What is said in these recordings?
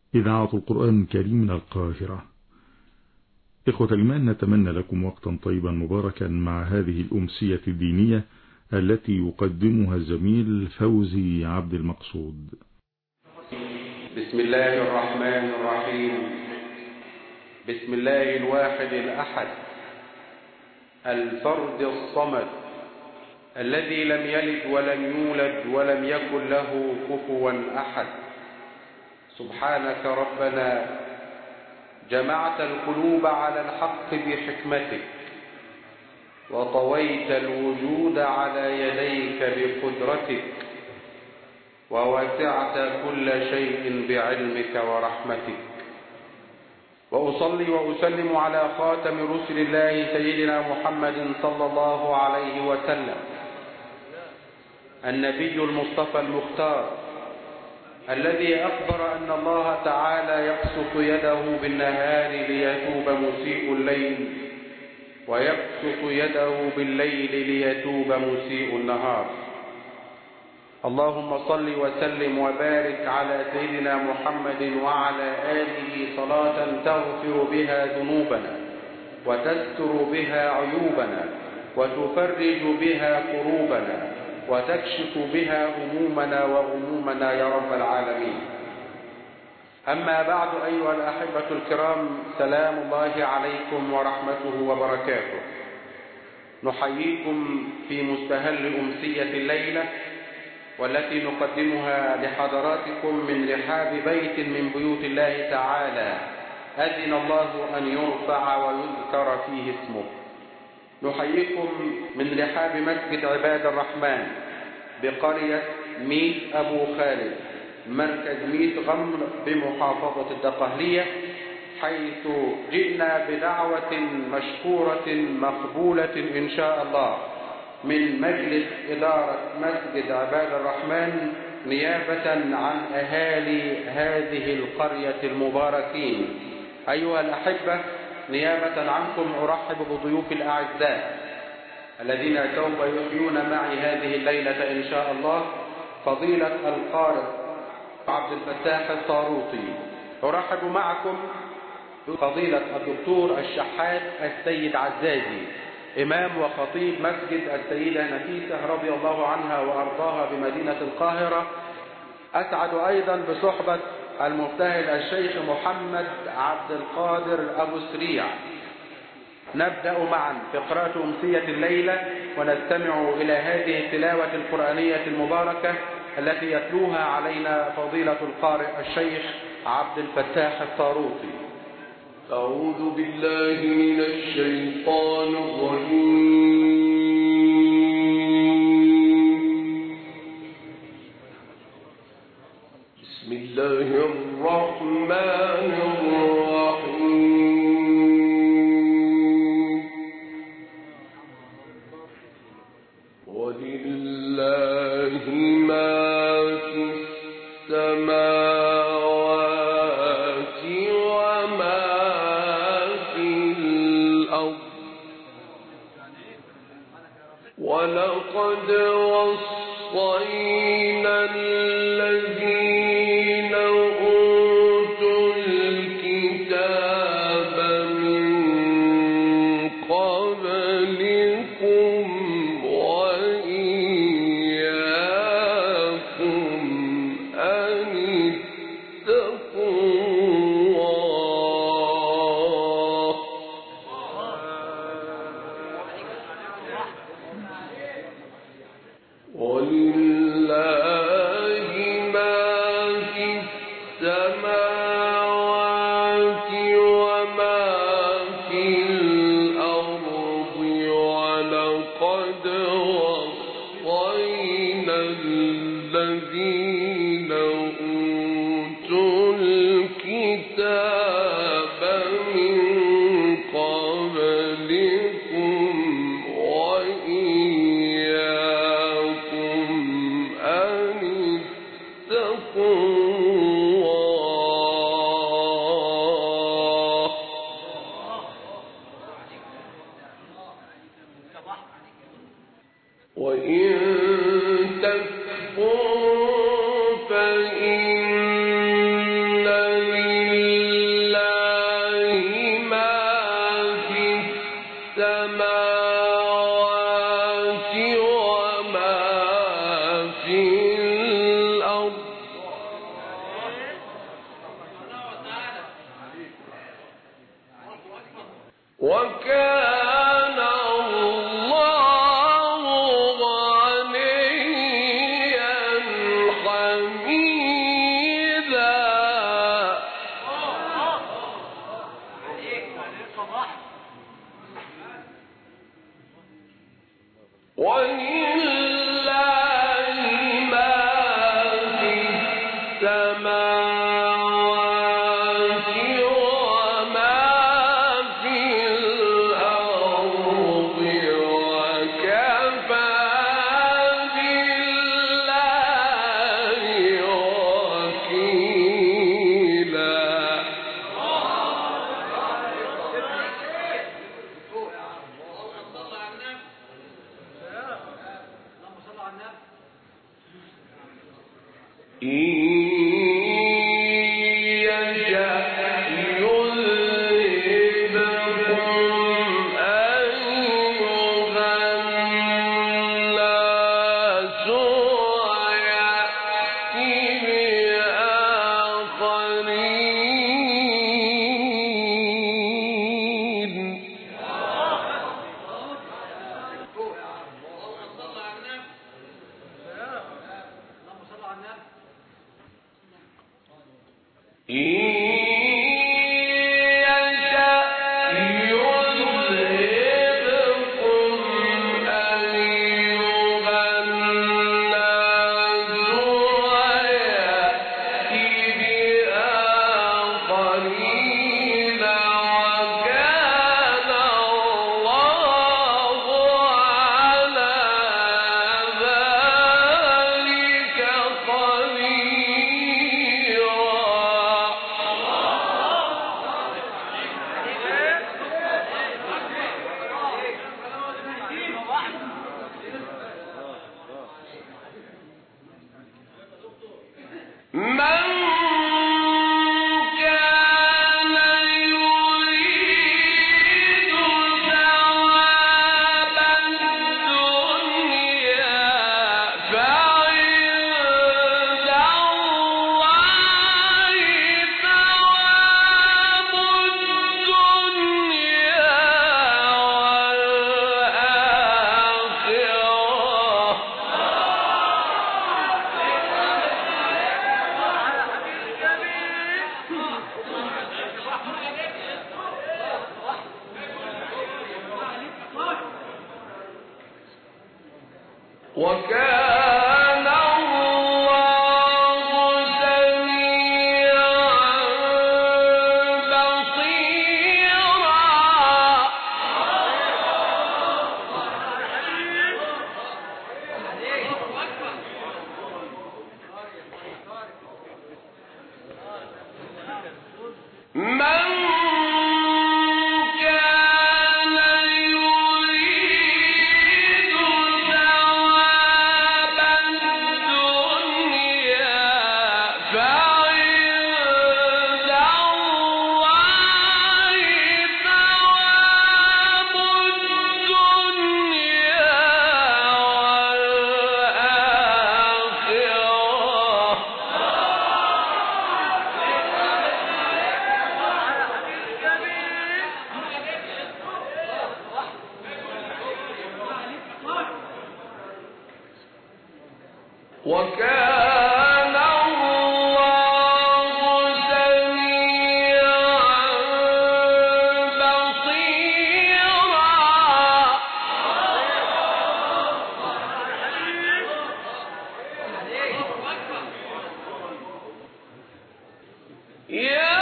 إذاعة القرآن الكريم من القاهرة. إخوة الإيمان، نتمنى لكم وقتا طيبا مباركا مع هذه الأمسية الدينية التي يقدمها الزميل فوزي عبد المقصود. بسم الله الرحمن الرحيم. بسم الله الواحد الأحد الفرد الصمد الذي لم يلد ولم يولد ولم يكن له كفوا أحد. سبحانك ربنا جمعت القلوب على الحق بحكمتك، وطويت الوجود على يديك بقدرتك، ووسعت كل شيء بعلمك ورحمتك. وأصلي وأسلم على خاتم رسل الله سيدنا محمد صلى الله عليه وسلم، النبي المصطفى المختار، الذي أخبر أن الله تعالى يبسط يده بالنهار ليتوب مسيء الليل، ويبسط يده بالليل ليتوب مسيء النهار. اللهم صل وسلم وبارك على سيدنا محمد وعلى آله صلاة تغفر بها ذنوبنا، وتستر بها عيوبنا، وتفرج بها كروبنا، وتكشف بها همومنا وغمومنا يا رب العالمين. أما بعد، أيها الأحبة الكرام، سلام الله عليكم ورحمته وبركاته. نحييكم في مستهل أمسية الليلة، والتي نقدمها لحضراتكم من رحاب بيت من بيوت الله تعالى أذن الله أن يرفع ويذكر فيه اسمه. نحييكم من رحاب مسجد عباد الرحمن بقرية ميت أبو خالد، مركز ميت غمر بمحافظة الدقهلية، حيث جئنا بدعوة مشكورة مقبولة إن شاء الله من مجلس إدارة مسجد عباد الرحمن، نيابة عن أهالي هذه القرية المباركين. أيها الأحبة، نيابة عنكم أرحب بضيوف الأعزاء الذين سوف يحيون معي هذه الليلة إن شاء الله. فضيلة القارئ عبد الفتاح الطاروطي. أرحب معكم فضيلة الدكتور الشحات السيد عزازي، إمام وخطيب مسجد السيدة نفيسة رضي الله عنها وأرضاها بمدينة القاهرة. أسعد أيضا بصحبة المبتهل الشيخ محمد عبد القادر أبو سريع. نبدأ معا فقرات أمسية الليلة، ونستمع إلى هذه التلاوة القرآنية المباركة التي يتلوها علينا فضيلة القارئ الشيخ عبد الفتاح الطاروطي. أعوذ بالله من الشيطان الرجيم. بسم الله الرحمن الرحيم. ولله ما في السماوات وما في الأرض، ولقد وصينا الذين أوتوا الكتاب من قبلكم وإياكم أن اتقوا الله. ولله ما في السماوات وما في الأرض، ولقد وصينا الذين أوتوا الكتاب من قبلكم وإياكم أن اتقوا الله. وإن تكفروا فإن وكان الله غنيا حميدا ولله ما في السماوات وما في الأرض وكفى بالله وكيلا إن يشأ يذهبكم أيها الناس ويأتي بآخرين إن يشأ يذهبكم أيها الناس ويأتي بآخرين وكان الله على ذلك قديرا من كان يريد ثواب الدنيا فعند الله ثواب الدنيا وكان الله سميعا بصيرا من كان يريد ثواب الدنيا فعند الله ثواب الدنيا وكان الله سميعا بصيرا يا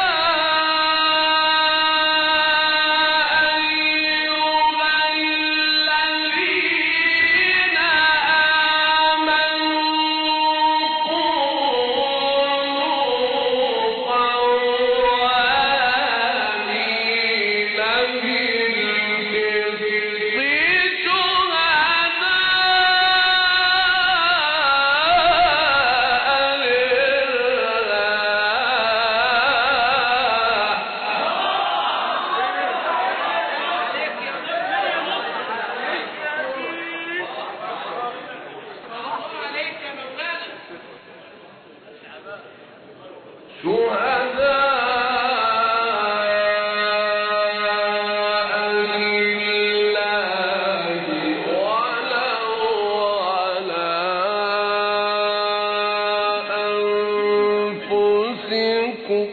أنفسكم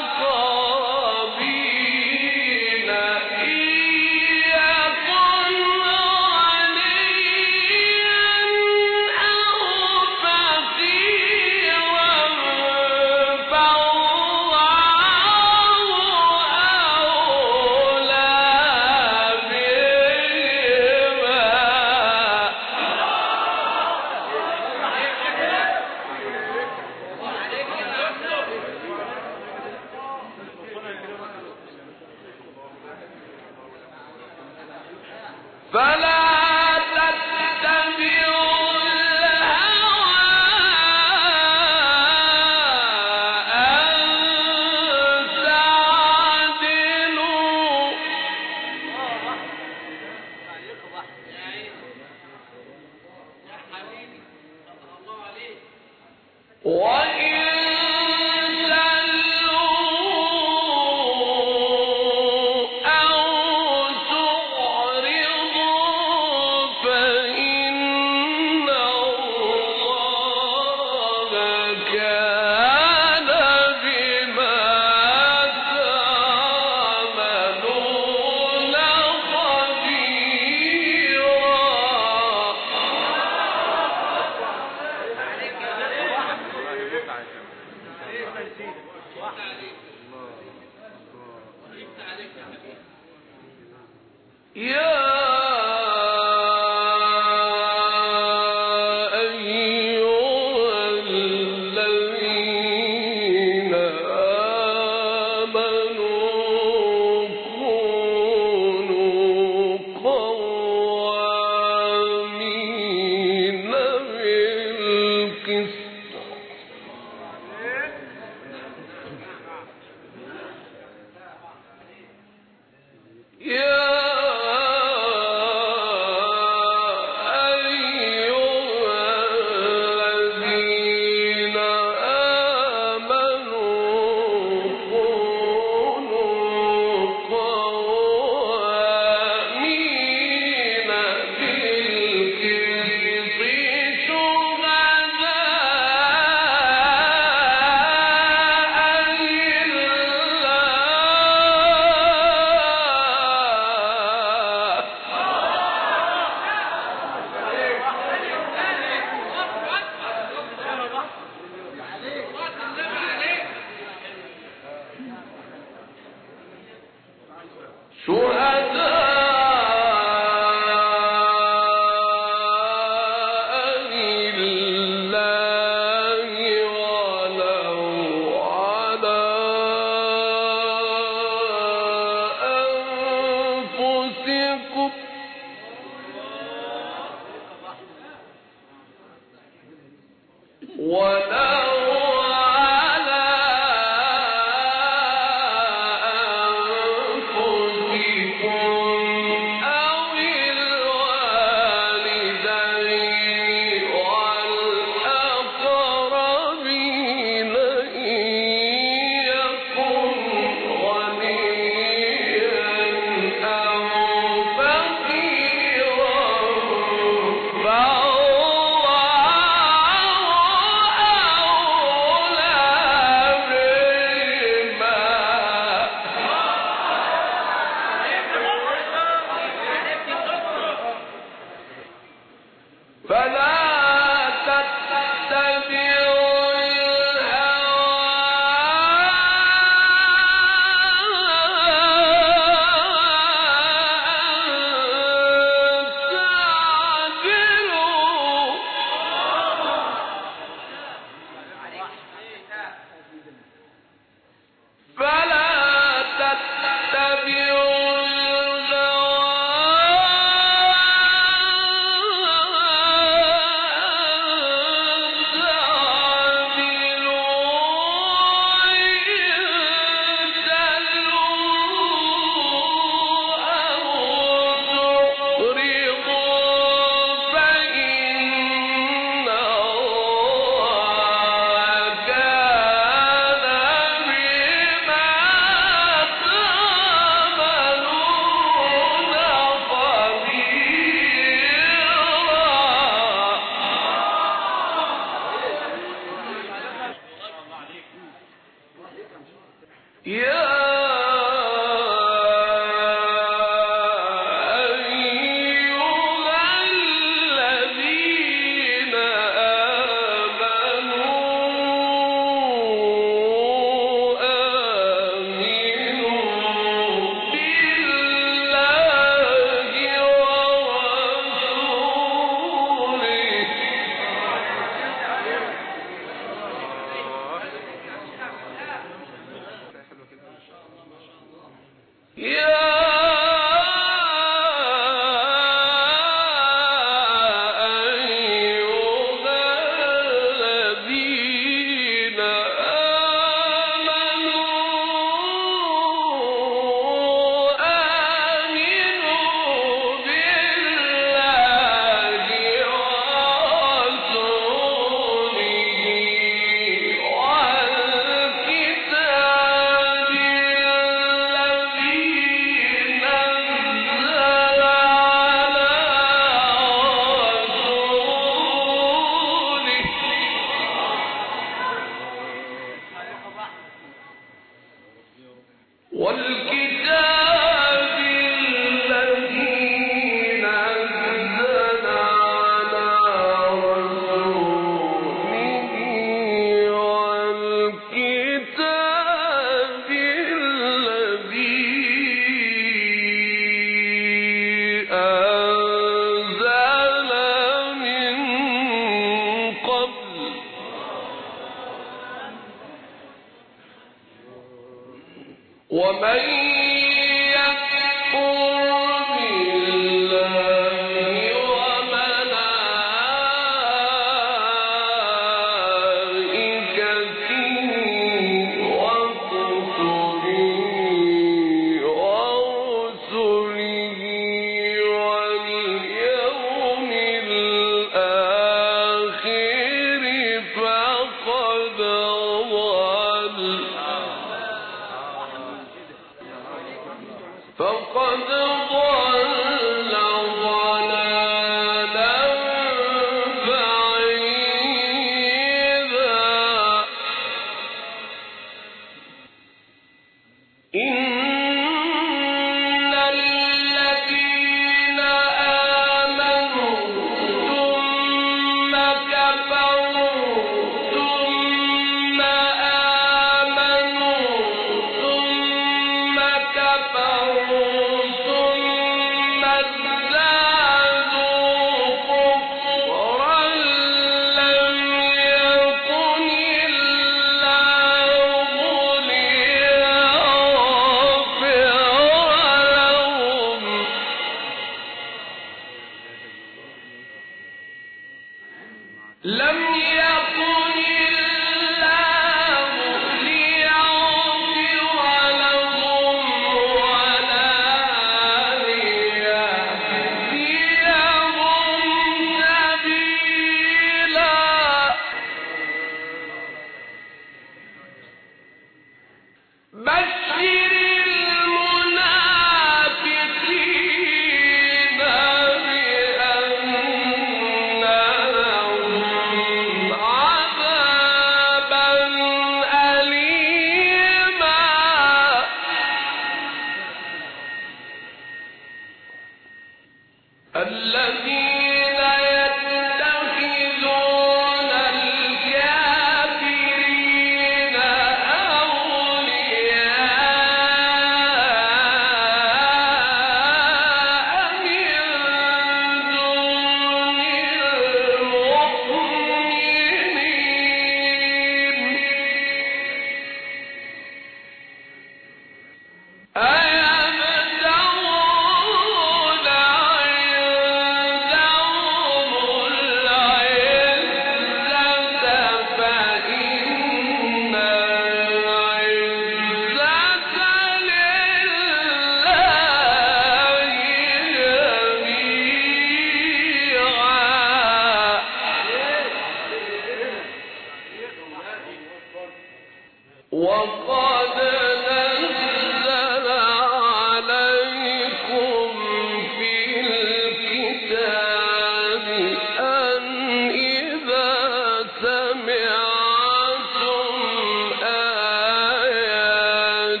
سمعتم آيات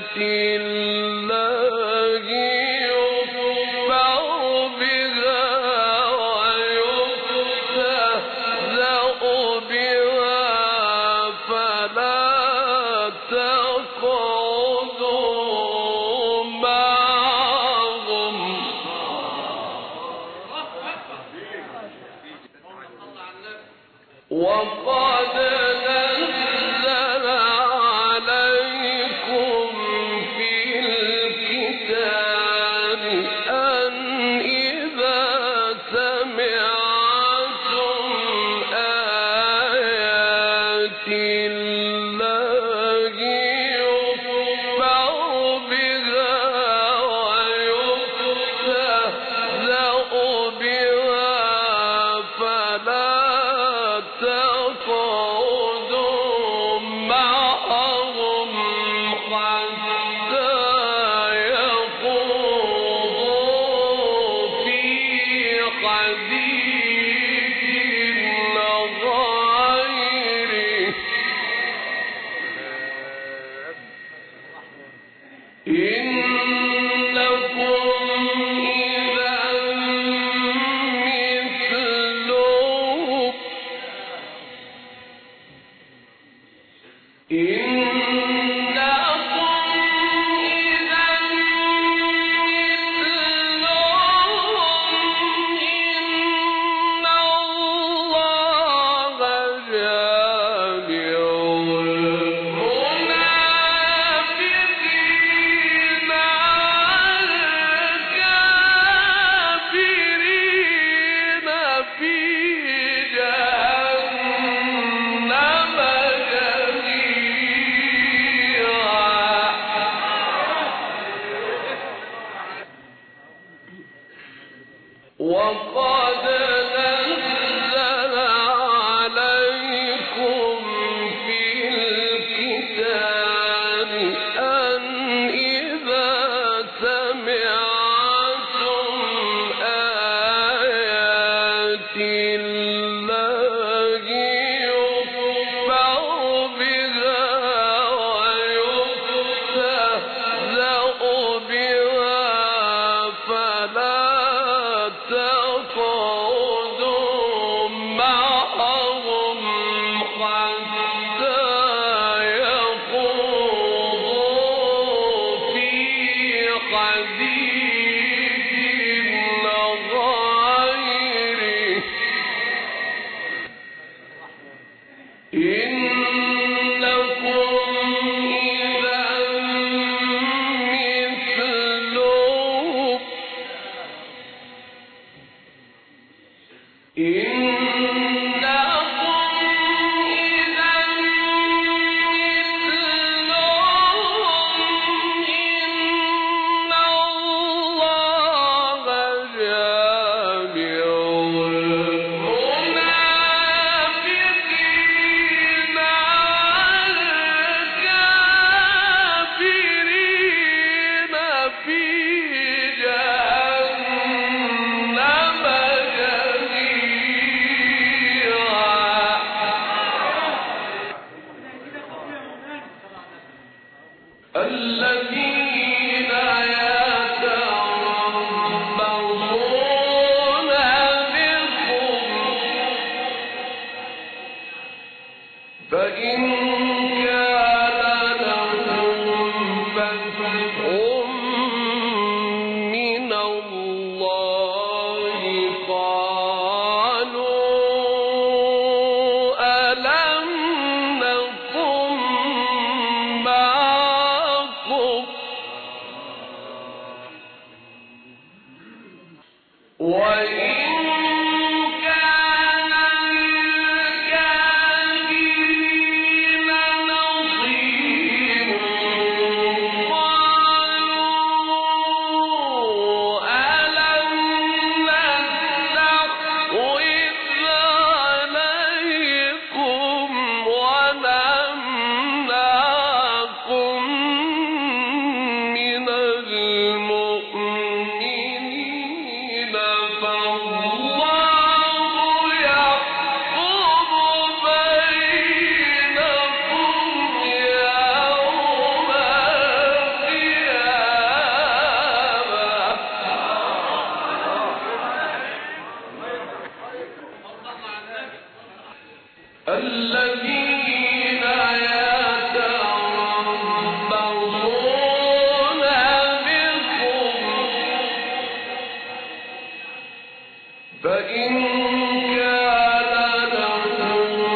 وقد نزل عليكم في الكتاب أن إذا سمعتم آيات الله يكفر بها ويستهزأ بها فلا تقعدوا معهم حتى يخوضوا في حديث غيره إنكم إذا مثلهم إن الله جامع المنافقين والكافرين في جهنم وقد نزل عليكم في الكتاب أن إذا سمعتم آيات الله يكفر بها ويستهزأ بها فلا تقعدوا معهم حتى يخوضوا في حديث غيره إنكم إذا مثلهم إن الله جامع المنافقين والكافرين في جهنم الذين يتربصون بكم فإن كان لهم فتح من الله قالوا ألم نكن معكم وإن كان للكافرين نصيب قالوا ألم نستحوذ عليكم ونمنعكم من المؤمنين فالله يحكم بينكم يوم القيامة الذين يتربصون بكم فإن كان لهم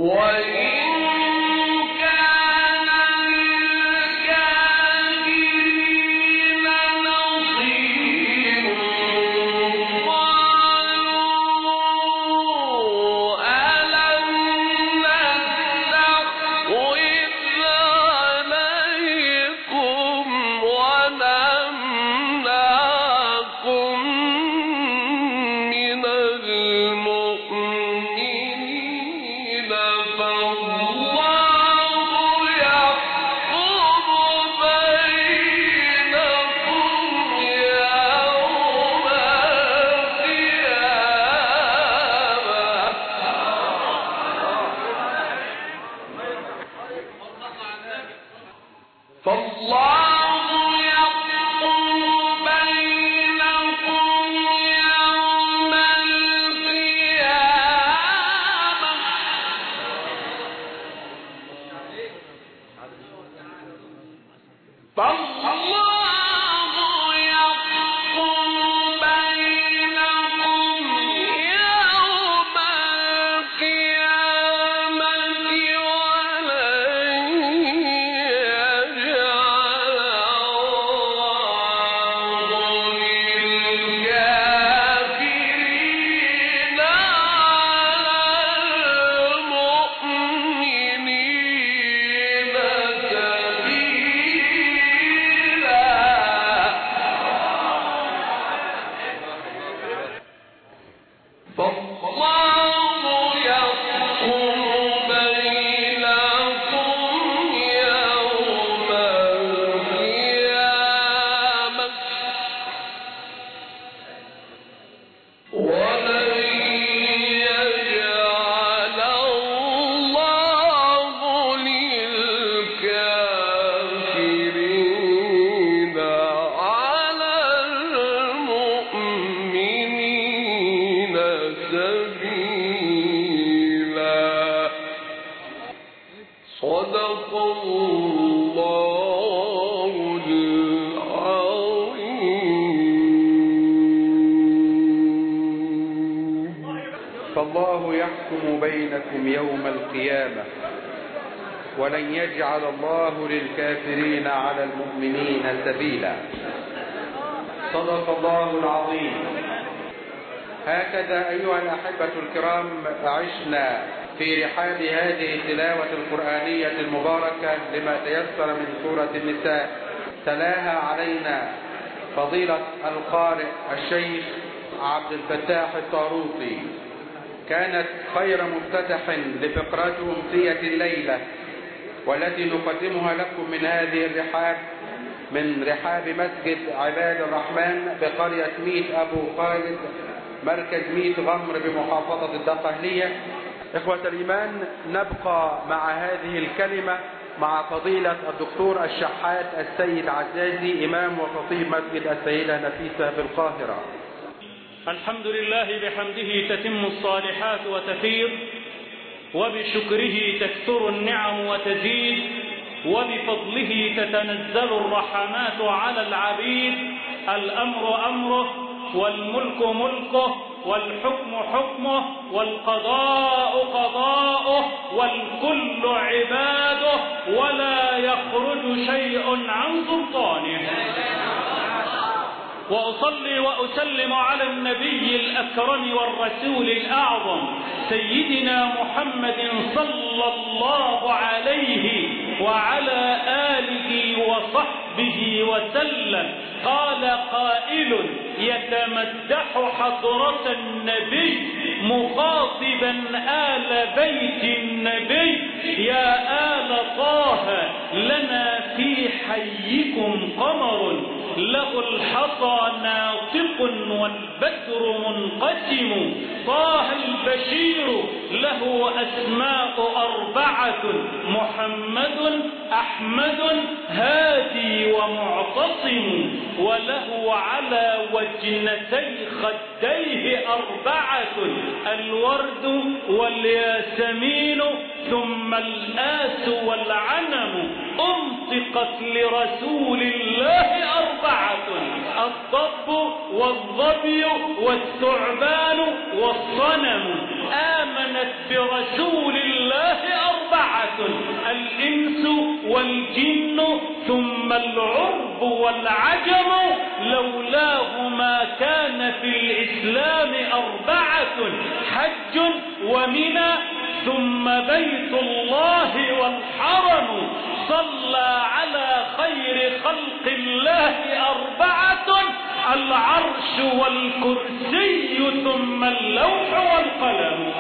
فالله يحكم بينكم يوم القيامة ولن يجعل الله للكافرين على المؤمنين سبيلا. صدق الله العظيم. هكذا أيها الأحبة الكرام عشنا في رحاب هذه التلاوة القرآنية المباركة لما تيسر من سورة النساء. تلاها علينا فضيلة القارئ الشيخ عبد الفتاح الطاروطي. كانت خير مفتتح لفقرات أمسية الليلة والتي نقدمها لكم من هذه الرحاب، من رحاب مسجد عباد الرحمن بقرية ميت أبو خالد مركز ميت غمر بمحافظة الدقهلية. إخوة الإيمان، نبقى مع هذه الكلمة مع فضيلة الدكتور الشحات السيد عزازي إمام وخطيب مسجد السيدة نفيسة في القاهرة. الحمد لله بحمده تتم الصالحات وتفيض، وبشكره تكثر النعم وتزيد، وبفضله تتنزل الرحمات على العبيد. الأمر أمره والملك ملكه والحكم حكمه والقضاء قضاؤه والكل عباده ولا يخرج شيء عن سلطانه. وأصلي وأسلم على النبي الأكرم والرسول الأعظم سيدنا محمد صلى الله عليه وعلى آله وصحبه وسلم. قال قائل يتمدح حضرة النبي مخاطبا آل بيت النبي: يا آل طه لنا في حيكم قمر له الحصى ناطق والبدر منقسم. طه البشير له أسماء 4: محمد أحمد هادي ومعتصم، وله على وجه وجنتي خديه 4 الورد والياسمين ثم الآس والعنم أنطقت لرسول الله 4 الضب والظبي والثعبان والصنم آمنت برسول الله 4 الإنس والجن ثم العرب والعجم لولاه ما كان في الإسلام 4 حج ومنى ثم بيت الله والحرم صلى على خير خلق الله 4 العرش والكرسي ثم اللوح والقلم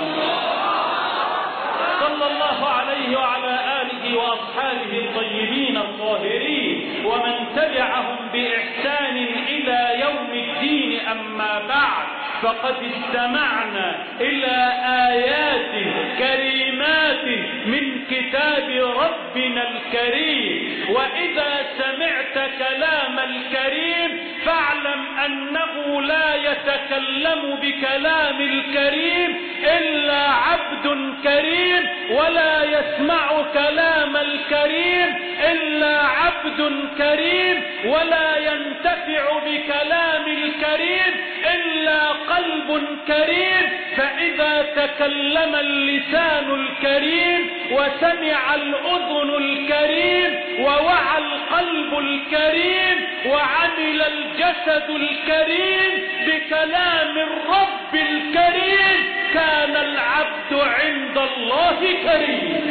صلى الله عليه وعلى آله وأصحابه الطيبين الطاهرين ومن تبعهم بإحسان إلى يوم الدين. أما بعد، فقد استمعنا إلى آيات كريمات من كتاب ربنا الكريم، وإذا سمعت كلام الكريم فاعلم أنه لا يتكلم بكلام الكريم إلا عبد كريم، ولا يسمع كلام الكريم إلا عبد كريم، ولا ينتفع بكلام الكريم إلا قلب كريم. فإذا تكلم اللسان الكريم وسمع الأذن الكريم ووعى القلب الكريم وعمل الجسد الكريم بكلام الرب الكريم كان العبد عند الله كريم.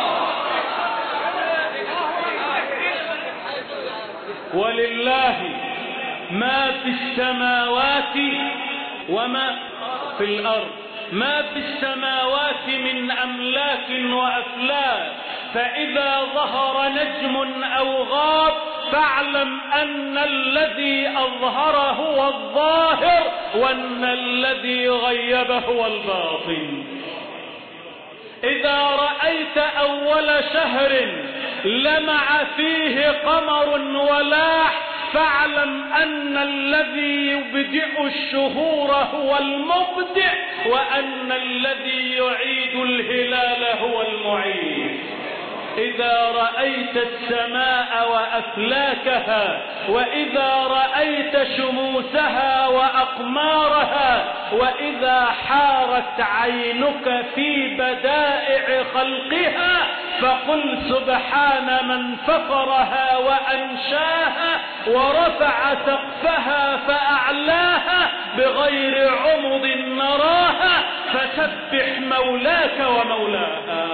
ولله ما في السماوات وما في الأرض، ما في السماوات من أملاك وأفلاك، فإذا ظهر نجم أو غاب فاعلم أن الذي أظهر هو الظاهر وأن الذي غيب هو الباطن. إذا رأيت أول شهر لمع فيه قمر ولاح فاعلم أن الذي يبدئ الشهور هو المبدئ وأن الذي يعيد الهلال هو المعيد. إذا رأيت السماء وأفلاكها، وإذا رأيت شموسها وأقمارها، وإذا حارت عينك في بدائع خلقها فقل سبحان من فطرها وأنشاها ورفع سقفها فأعلاها بغير عمد نراها، فسبح مولاك ومولاها.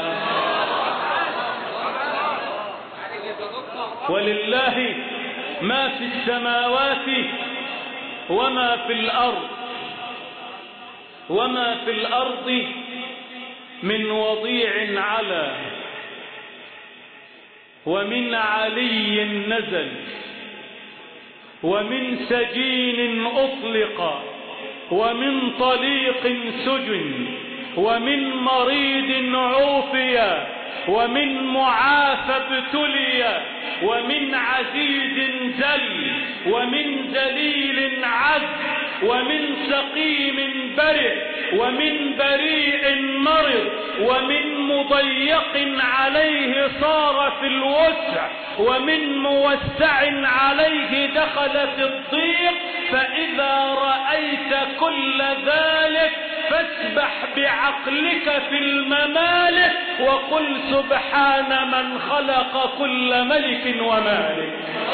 ولله ما في السماوات وما في الأرض، وما في الأرض من وضيع على ومن علي نزل ومن سجين أطلق ومن طليق سجن ومن مريض عوفي ومن معافى ابتلي ومن عزيز ذل ومن ذليل عز ومن سقيم برئ ومن بريء مرض ومن مضيق عليه صار في الوسع ومن موسع عليه دخل في الضيق. فإذا رأيت كل ذلك فاسبح بعقلك في الممالك وقل سبحان من خلق كل ملك ومالك.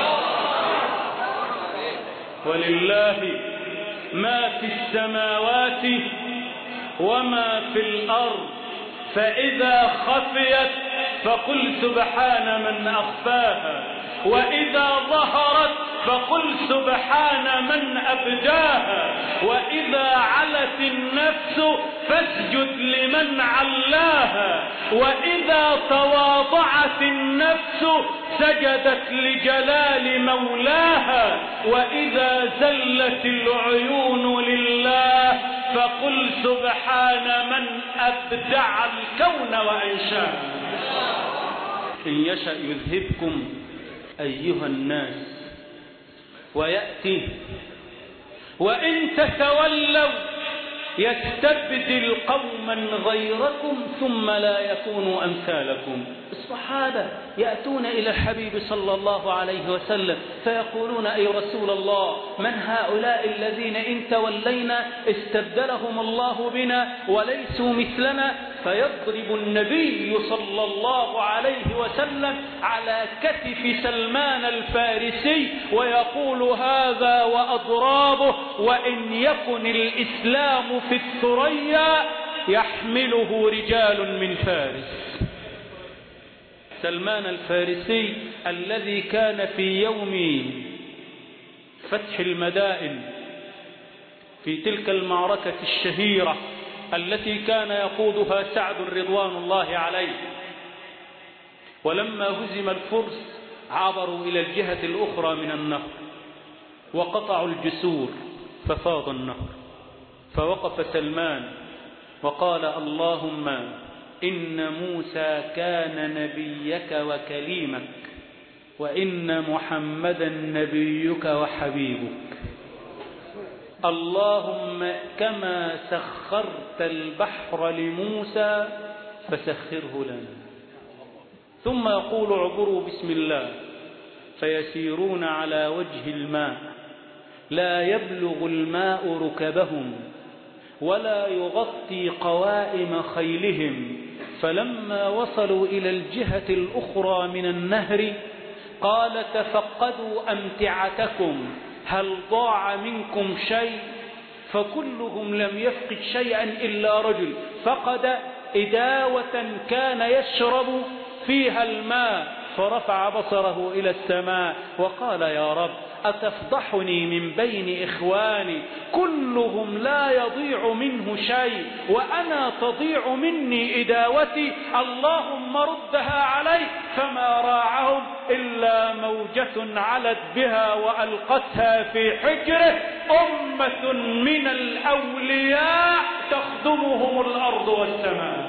ولله ما في السماوات وما في الأرض، فإذا خفيت فقل سبحان من أخفاها، وإذا ظهرت فقل سبحان من أبداها، وإذا علت النفس فاسجد لمن علاها، وإذا تواضعت النفس سجدت لجلال مولاها، وإذا زلت العيون لله فقل سبحان من أبدع الكون وأنشاه. إن يشأ يذهبكم أيها الناس ويأتي وإن تتولوا يستبدل قوما غيركم ثم لا يكونوا أمثالكم. الصحابة يأتون إلى الحبيب صلى الله عليه وسلم فيقولون: أي رسول الله، من هؤلاء الذين إن تولينا استبدلهم الله بنا وليسوا مثلنا؟ فيضرب النبي صلى الله عليه وسلم على كتف سلمان الفارسي ويقول: هذا وأضرابه، وإن يكن الإسلام في الثريا يحمله رجال من فارس. سلمان الفارسي الذي كان في يوم فتح المدائن في تلك المعركة الشهيرة التي كان يقودها سعد رضوان الله عليه، ولما هزم الفرس عبروا إلى الجهة الأخرى من النهر وقطعوا الجسور ففاض النهر، فوقف سلمان وقال: اللهم إن موسى كان نبيك وكليمك، وإن محمدا نبيك وحبيبك، اللهم كما سخرت البحر لموسى فسخره لنا. ثم يقول: اعبروا بسم الله، فيسيرون على وجه الماء، لا يبلغ الماء ركبهم ولا يغطي قوائم خيلهم. فلما وصلوا إلى الجهة الأخرى من النهر قال: تفقدوا أمتعتكم، هل ضاع منكم شيء؟ فكلهم لم يفقد شيئا إلا رجل فقد إداوة كان يشرب فيها الماء، فرفع بصره إلى السماء وقال: يا رب، أتفضحني من بين إخواني كلهم لا يضيع منه شيء وأنا تضيع مني إداوتي، اللهم ردها علي. فما راعهم إلا موجة علت بها وألقتها في حجره، أمة من الأولياء تخدمهم الأرض والسماء.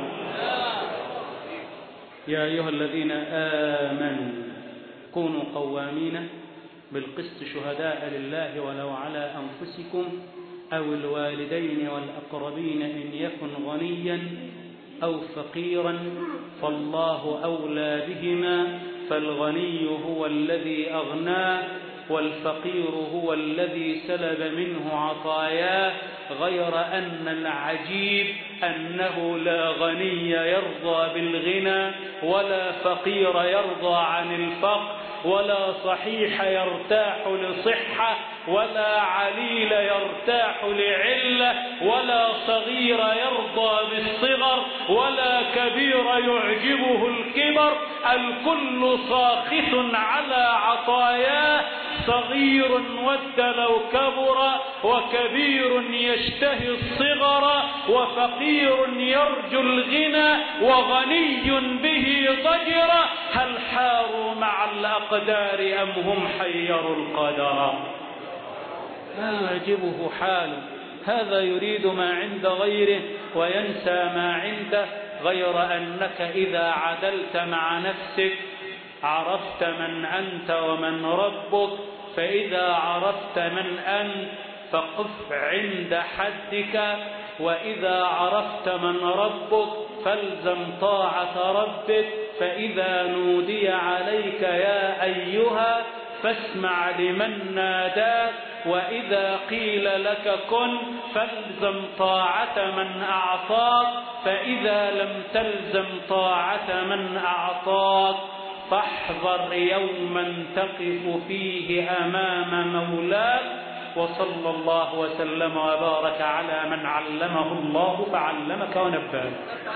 يا أيها الذين آمنوا كونوا قوامين بالقسط شهداء لله ولو على أنفسكم أو الوالدين والأقربين إن يكن غنيا أو فقيرا فالله أولى بهما، فالغني هو الذي أغناه والفقير هو الذي سلب منه عطاياه، غير أن العجيب أنه لا غني يرضى بالغنى ولا فقير يرضى عن الفقر ولا صحيح يرتاح لصحة ولا عليل يرتاح لعلة ولا صغير يرضى بالصغر ولا كبير يعجبه الكبر، الكل ساخط على عطاياه، صغير ود لو كبر وكبير يشتهي الصغر وفقير يرجو الغنى وغني به ضجر، هل حاروا مع الأقدار أم هم حيروا القدر؟ لا يعجبه حاله، هذا يريد ما عند غيره وينسى ما عنده، غير أنك إذا عدلت مع نفسك عرفت من أنت ومن ربك، فإذا عرفت من أنت فقف عند حدك، وإذا عرفت من ربك فالزم طاعة ربك، فإذا نودي عليك يا أيها فاسمع لمن ناداك، وإذا قيل لك كن فالزم طاعة من أعطاك، فإذا لم تلزم طاعة من أعطاك فاحذر يوما تقف فيه أمام مولاك. وصلى الله وسلم وبارك على من علمه الله فعلمك ونبهك.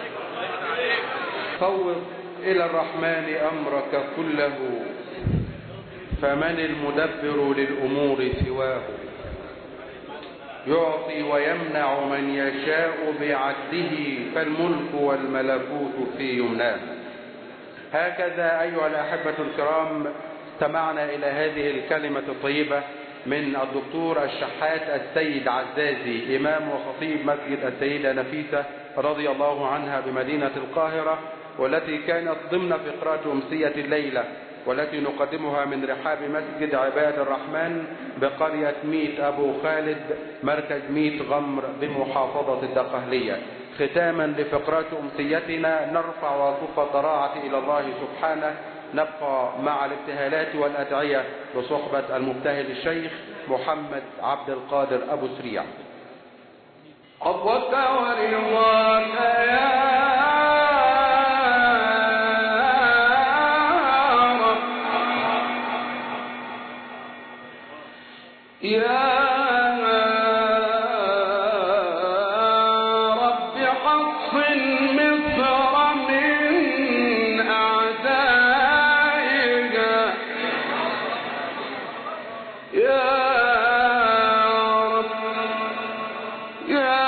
فوض إلى الرحمن أمرك كله، فمن المدبر للأمور سواه، يعطي ويمنع من يشاء بعدله، فالملك والملكوت في يمناه. هكذا أيها الأحبة الكرام استمعنا إلى هذه الكلمة الطيبة من الدكتور الشحات السيد عزازي، إمام وخطيب مسجد السيدة نفيسة رضي الله عنها بمدينة القاهرة، والتي كانت ضمن فقرات أمسية الليلة والتي نقدمها من رحاب مسجد عباد الرحمن بقرية ميت أبو خالد مركز ميت غمر بمحافظة الدقهلية. ختاما لفقرات أمسيتنا نرفع وصف الضراعة إلى الله سبحانه. نبقى مع الابتهالات والأدعية بصحبة المبتهل الشيخ محمد عبد القادر أبو سريع. عفوك ورضاك يا رب حصن مصر من أعدائها يا رب يا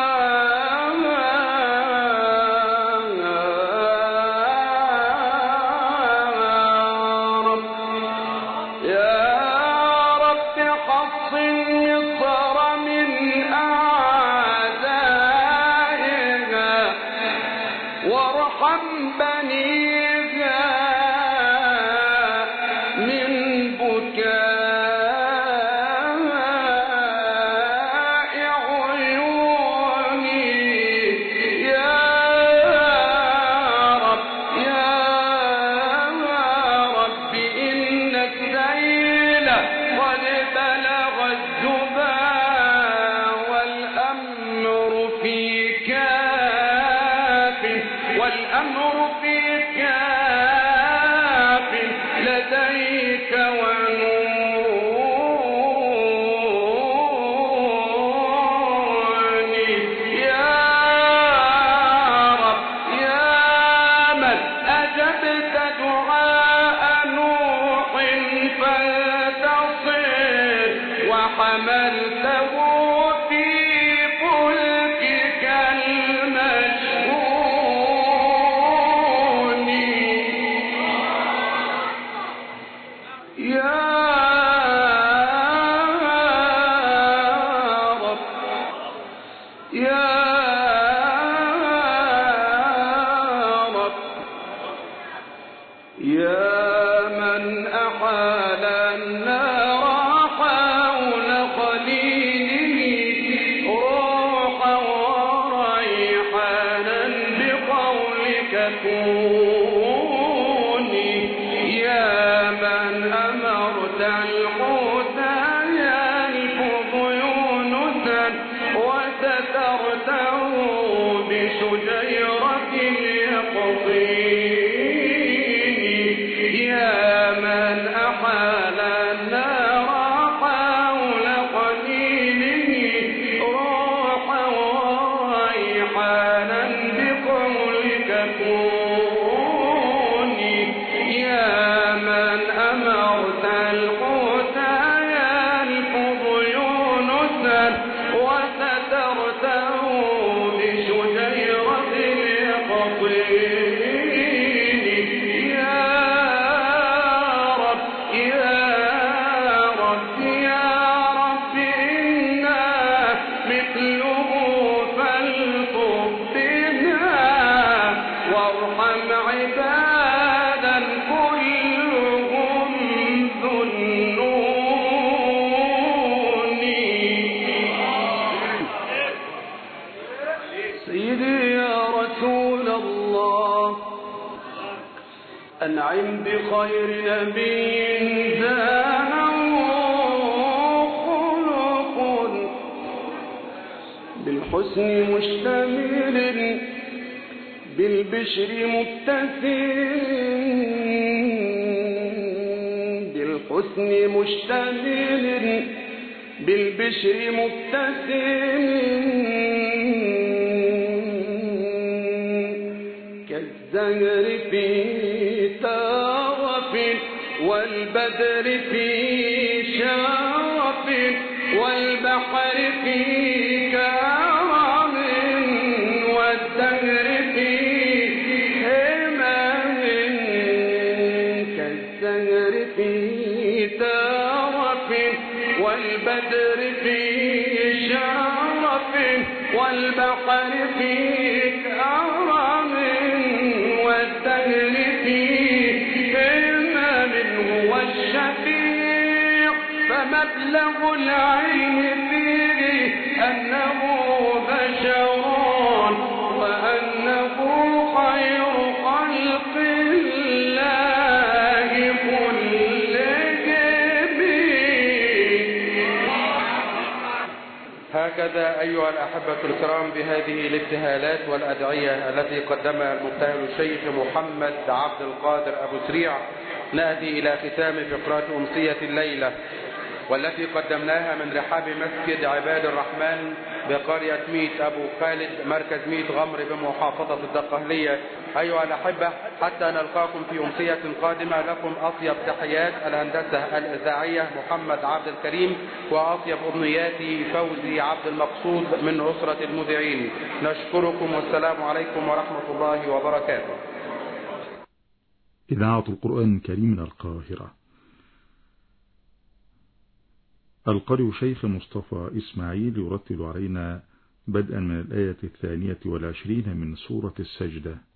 أنعم بخير نبي زانه خلق بالحسن مشتمل بالبشر مبتسم بالحسن مشتمل بالبشر مبتسم كالزهر في ترف والبدر في شرف والبحر في كرم والدهر في همم كالزهر في ترف والبدر في شرف والبحر في كرم والدهر في همم مبلغ العلم فيه أنه بشر وأنه خير خلق الله كلهم. هكذا أيها الأحبة الكرام بهذه الابتهالات والأدعية التي قدمها المبتهل الشيخ محمد عبد القادر أبو سريع نأتي إلى ختام فقرات أمسية الليلة، والتي قدمناها من رحاب مسجد عباد الرحمن بقرية ميت أبو خالد مركز ميت غمر بمحافظة الدقهلية. أيها الأحبة، حتى نلقاكم في أمسية قادمة، لكم أطيب تحيات الهندسة الإذاعية محمد عبد الكريم، وأطيب أمنياتي فوزي عبد المقصود من أسرة المذيعين. نشكركم والسلام عليكم ورحمة الله وبركاته. إذاعة القرآن الكريم من القاهرة. القارئ شيخ مصطفى إسماعيل يرتل علينا بدءا من الآية 22 من سورة السجدة.